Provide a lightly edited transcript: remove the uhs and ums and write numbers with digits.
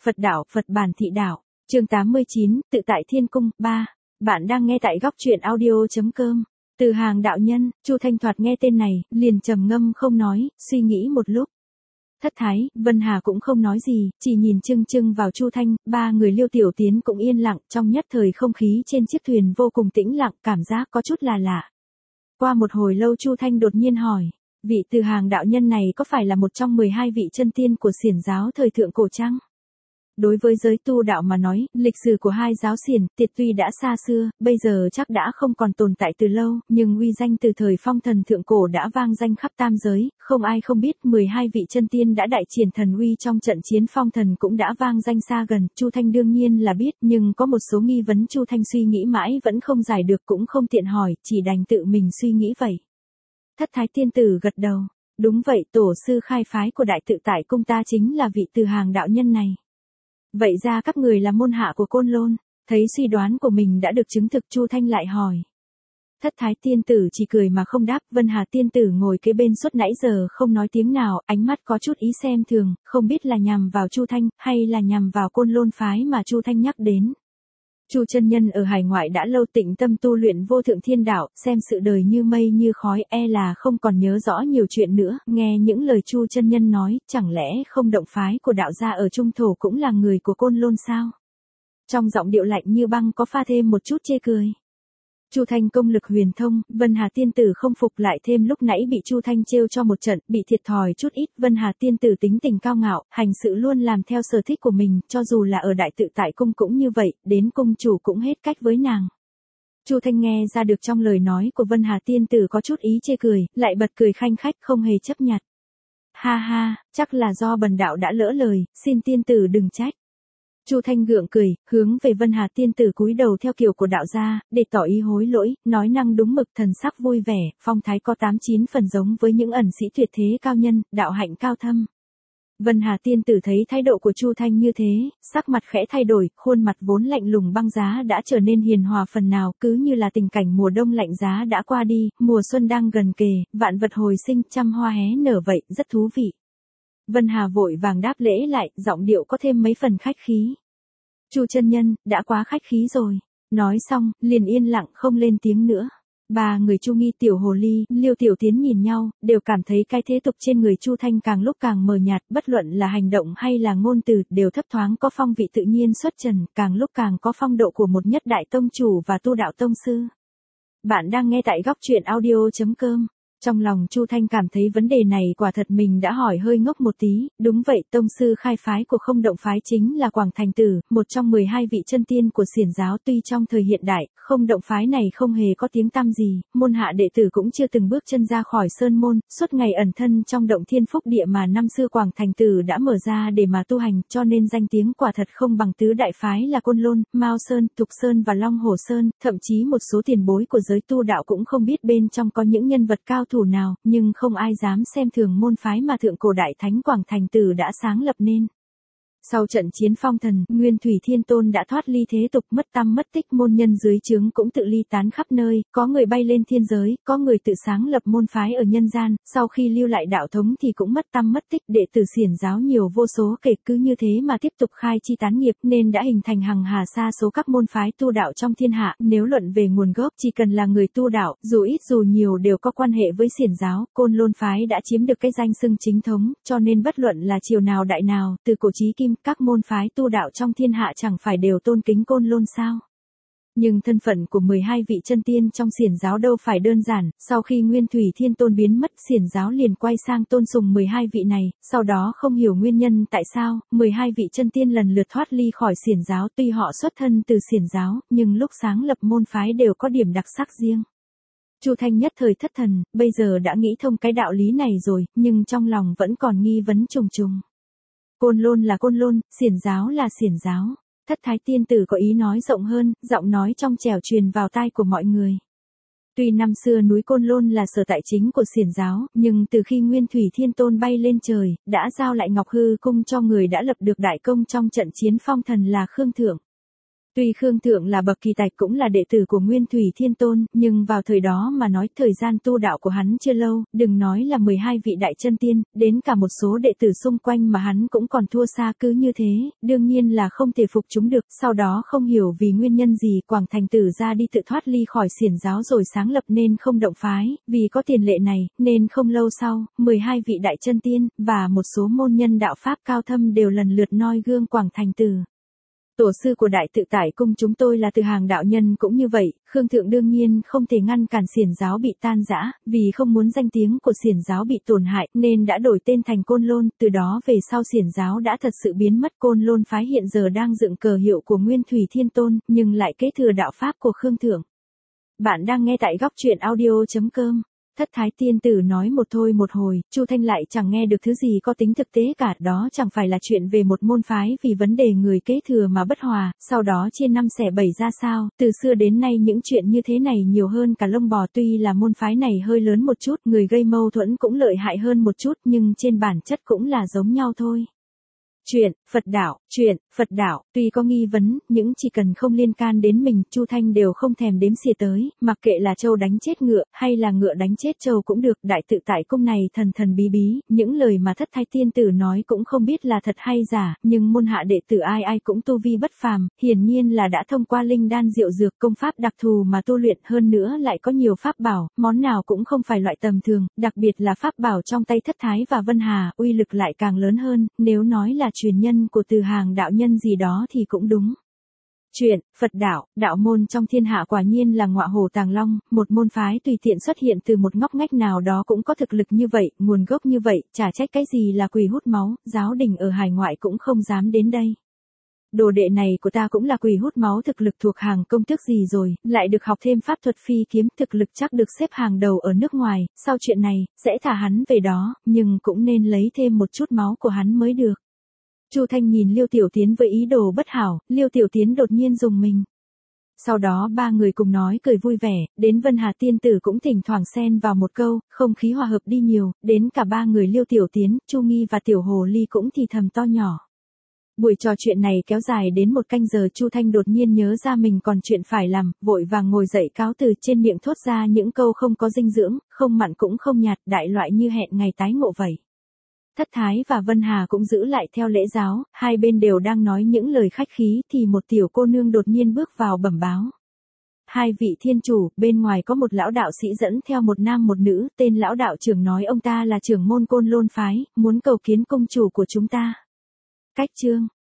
Phật đạo, Phật bản thị đạo. Chương 89, tự tại thiên cung, 3. Bạn đang nghe tại góc truyện audio.com. Từ Hàng đạo nhân. Chu Thanh thoạt nghe tên này, liền trầm ngâm không nói, suy nghĩ một lúc. Thất thái, Vân Hà cũng không nói gì, chỉ nhìn chưng chưng vào Chu Thanh, ba người Liêu Tiểu Tiến cũng yên lặng, trong nhất thời không khí trên chiếc thuyền vô cùng tĩnh lặng, cảm giác có chút là lạ. Qua một hồi lâu Chu Thanh đột nhiên hỏi, vị Từ Hàng đạo nhân này có phải là một trong 12 vị chân tiên của Xiển giáo thời thượng cổ chăng? Đối với giới tu đạo mà nói, lịch sử của hai giáo Xiển, Tiệt tuy đã xa xưa, bây giờ chắc đã không còn tồn tại từ lâu, nhưng uy danh từ thời phong thần thượng cổ đã vang danh khắp tam giới, không ai không biết 12 vị chân tiên đã đại triển thần uy trong trận chiến phong thần cũng đã vang danh xa gần, Chu Thanh đương nhiên là biết, nhưng có một số nghi vấn Chu Thanh suy nghĩ mãi vẫn không giải được cũng không tiện hỏi, chỉ đành tự mình suy nghĩ vậy. Thất thái tiên tử gật đầu, đúng vậy, tổ sư khai phái của đại tự tại cung ta chính là vị Từ Hàng đạo nhân này. Vậy ra các người là môn hạ của Côn Lôn, thấy suy đoán của mình đã được chứng thực Chu Thanh lại hỏi. Thất thái tiên tử chỉ cười mà không đáp, Vân Hà tiên tử ngồi kế bên suốt nãy giờ không nói tiếng nào, ánh mắt có chút ý xem thường, không biết là nhằm vào Chu Thanh, hay là nhằm vào Côn Lôn phái mà Chu Thanh nhắc đến. Chu chân nhân ở hải ngoại đã lâu tĩnh tâm tu luyện vô thượng thiên đạo, xem sự đời như mây như khói, e là không còn nhớ rõ nhiều chuyện nữa, nghe những lời Chu chân nhân nói, chẳng lẽ không động phái của đạo gia ở Trung Thổ cũng là người của Côn Lôn sao? Trong giọng điệu lạnh như băng có pha thêm một chút chê cười. Chu Thanh công lực huyền thông, Vân Hà tiên tử không phục lại thêm lúc nãy bị Chu Thanh trêu cho một trận, bị thiệt thòi chút ít, Vân Hà tiên tử tính tình cao ngạo, hành sự luôn làm theo sở thích của mình, cho dù là ở đại tự tại cung cũng như vậy, đến cung chủ cũng hết cách với nàng. Chu Thanh nghe ra được trong lời nói của Vân Hà tiên tử có chút ý chê cười, lại bật cười khanh khách không hề chấp nhặt. Ha ha, chắc là do bần đạo đã lỡ lời, xin tiên tử đừng trách. Chu Thanh gượng cười, hướng về Vân Hà tiên tử cúi đầu theo kiểu của đạo gia, để tỏ ý hối lỗi, nói năng đúng mực, thần sắc vui vẻ, phong thái có 89 phần giống với những ẩn sĩ tuyệt thế cao nhân, đạo hạnh cao thâm. Vân Hà tiên tử thấy thái độ của Chu Thanh như thế, sắc mặt khẽ thay đổi, khuôn mặt vốn lạnh lùng băng giá đã trở nên hiền hòa phần nào, cứ như là tình cảnh mùa đông lạnh giá đã qua đi, mùa xuân đang gần kề, vạn vật hồi sinh, trăm hoa hé nở vậy, rất thú vị. Vân Hà vội vàng đáp lễ lại, giọng điệu có thêm mấy phần khách khí. Chu chân nhân, đã quá khách khí rồi. Nói xong, liền yên lặng không lên tiếng nữa. Ba người Chu Nghi, Tiểu Hồ Ly, Liêu Tiểu Tiến nhìn nhau, đều cảm thấy cái thế tục trên người Chu Thanh càng lúc càng mờ nhạt, bất luận là hành động hay là ngôn từ, đều thấp thoáng có phong vị tự nhiên xuất trần, càng lúc càng có phong độ của một nhất đại tông chủ và tu đạo tông sư. Bạn đang nghe tại góc truyện audio.com. Trong lòng Chu Thanh cảm thấy vấn đề này quả thật mình đã hỏi hơi ngốc một tí, đúng vậy, tông sư khai phái của Không Động phái chính là Quảng Thành Tử, một trong 12 vị chân tiên của Xiển giáo, tuy trong thời hiện đại, Không Động phái này không hề có tiếng tăm gì, môn hạ đệ tử cũng chưa từng bước chân ra khỏi sơn môn, suốt ngày ẩn thân trong động thiên phúc địa mà năm xưa Quảng Thành Tử đã mở ra để mà tu hành, cho nên danh tiếng quả thật không bằng tứ đại phái là Côn Lôn, Mao Sơn, Thục Sơn và Long Hồ Sơn, thậm chí một số tiền bối của giới tu đạo cũng không biết bên trong có những nhân vật cao thủ nào, nhưng không ai dám xem thường môn phái mà thượng cổ đại thánh Quảng Thành Tử đã sáng lập nên. Sau trận chiến phong thần, Nguyên Thủy Thiên Tôn đã thoát ly thế tục, mất tăm mất tích, môn nhân dưới trướng cũng tự ly tán khắp nơi, có người bay lên thiên giới, có người tự sáng lập môn phái ở nhân gian, sau khi lưu lại đạo thống thì cũng mất tăm mất tích, đệ tử Xiển giáo nhiều vô số kể, cứ như thế mà tiếp tục khai chi tán nghiệp nên đã hình thành hằng hà sa số các môn phái tu đạo trong thiên hạ, nếu luận về nguồn gốc chỉ cần là người tu đạo, dù ít dù nhiều đều có quan hệ với Xiển giáo, Côn Lôn phái đã chiếm được cái danh xưng chính thống, cho nên bất luận là triều nào đại nào, từ cổ chí kim, các môn phái tu đạo trong thiên hạ chẳng phải đều tôn kính Côn Lôn sao? Nhưng thân phận của 12 vị chân tiên trong Xiển giáo đâu phải đơn giản, sau khi Nguyên Thủy Thiên Tôn biến mất, Xiển giáo liền quay sang tôn sùng 12 vị này, sau đó không hiểu nguyên nhân tại sao, 12 vị chân tiên lần lượt thoát ly khỏi Xiển giáo, tuy họ xuất thân từ Xiển giáo, nhưng lúc sáng lập môn phái đều có điểm đặc sắc riêng. Chu Thanh nhất thời thất thần, bây giờ đã nghĩ thông cái đạo lý này rồi, nhưng trong lòng vẫn còn nghi vấn trùng trùng. Côn Lôn là Côn Lôn, Xiển giáo là Xiển giáo. Thất thái tiên tử có ý nói rộng hơn, giọng nói trong trẻo truyền vào tai của mọi người. Tuy năm xưa núi Côn Lôn là sở tại chính của Xiển giáo, nhưng từ khi Nguyên Thủy Thiên Tôn bay lên trời, đã giao lại Ngọc Hư cung cho người đã lập được đại công trong trận chiến phong thần là Khương Thượng. Tuy Khương Thượng là bậc kỳ tài cũng là đệ tử của Nguyên Thủy Thiên Tôn, nhưng vào thời đó mà nói thời gian tu đạo của hắn chưa lâu, đừng nói là 12 vị đại chân tiên, đến cả một số đệ tử xung quanh mà hắn cũng còn thua xa, cứ như thế, đương nhiên là không thể phục chúng được. Sau đó không hiểu vì nguyên nhân gì Quảng Thành Tử ra đi tự thoát ly khỏi xiển giáo rồi sáng lập nên không động phái, vì có tiền lệ này, nên không lâu sau, 12 vị đại chân tiên, và một số môn nhân đạo Pháp cao thâm đều lần lượt noi gương Quảng Thành Tử. Tổ sư của Đại Tự Tại Cung chúng tôi là Từ Hàng đạo nhân cũng như vậy, Khương Thượng đương nhiên không thể ngăn cản xiển giáo bị tan rã, vì không muốn danh tiếng của xiển giáo bị tổn hại nên đã đổi tên thành Côn Lôn, từ đó về sau xiển giáo đã thật sự biến mất. Côn Lôn phái hiện giờ đang dựng cờ hiệu của Nguyên Thủy Thiên Tôn, nhưng lại kế thừa đạo pháp của Khương Thượng. Bạn đang nghe tại góc truyện audio.com. Thất Thái Tiên Tử nói một thôi một hồi, Chu Thanh lại chẳng nghe được thứ gì có tính thực tế cả, đó chẳng phải là chuyện về một môn phái vì vấn đề người kế thừa mà bất hòa, sau đó chia năm xẻ bảy ra sao, từ xưa đến nay những chuyện như thế này nhiều hơn cả lông bò. Tuy là môn phái này hơi lớn một chút, người gây mâu thuẫn cũng lợi hại hơn một chút, nhưng trên bản chất cũng là giống nhau thôi. Chuyện Phật đạo, tuy có nghi vấn, nhưng chỉ cần không liên can đến mình, Chu Thanh đều không thèm đếm xỉa tới, mặc kệ là trâu đánh chết ngựa, hay là ngựa đánh chết trâu cũng được. Đại Tự Tại Cung này thần thần bí bí, những lời mà Thất Thái Tiên Tử nói cũng không biết là thật hay giả, nhưng môn hạ đệ tử ai ai cũng tu vi bất phàm, hiển nhiên là đã thông qua linh đan diệu dược công pháp đặc thù mà tu luyện, hơn nữa lại có nhiều pháp bảo, món nào cũng không phải loại tầm thường, đặc biệt là pháp bảo trong tay Thất Thái và Vân Hà, uy lực lại càng lớn hơn, nếu nói là truyền nhân của Từ Hàng đạo nhân gì đó thì cũng đúng. Chuyện Phật đạo, đạo môn trong thiên hạ quả nhiên là ngọa hổ tàng long, một môn phái tùy tiện xuất hiện từ một ngóc ngách nào đó cũng có thực lực như vậy, nguồn gốc như vậy, chả trách cái gì là quỷ hút máu, giáo đình ở hải ngoại cũng không dám đến đây. Đồ đệ này của ta cũng là quỷ hút máu, thực lực thuộc hàng công thức gì rồi, lại được học thêm pháp thuật phi kiếm, thực lực chắc được xếp hàng đầu ở nước ngoài, sau chuyện này, sẽ thả hắn về đó, nhưng cũng nên lấy thêm một chút máu của hắn mới được. Chu Thanh nhìn Liêu Tiểu Tiến với ý đồ bất hảo, Liêu Tiểu Tiến đột nhiên rùng mình. Sau đó ba người cùng nói cười vui vẻ, đến Vân Hà Tiên Tử cũng thỉnh thoảng xen vào một câu, không khí hòa hợp đi nhiều, đến cả ba người Liêu Tiểu Tiến, Chu Nghi và Tiểu Hồ Ly cũng thì thầm to nhỏ. Buổi trò chuyện này kéo dài đến 1 canh giờ, Chu Thanh đột nhiên nhớ ra mình còn chuyện phải làm, vội vàng ngồi dậy cáo từ, trên miệng thốt ra những câu không có dinh dưỡng, không mặn cũng không nhạt, đại loại như hẹn ngày tái ngộ vậy. Thất Thái và Vân Hà cũng giữ lại theo lễ giáo, hai bên đều đang nói những lời khách khí thì một tiểu cô nương đột nhiên bước vào bẩm báo. Hai vị thiên chủ, bên ngoài có một lão đạo sĩ dẫn theo một nam một nữ, tên lão đạo trưởng nói ông ta là trưởng môn Côn Lôn phái, muốn cầu kiến cung chủ của chúng ta. Cách chương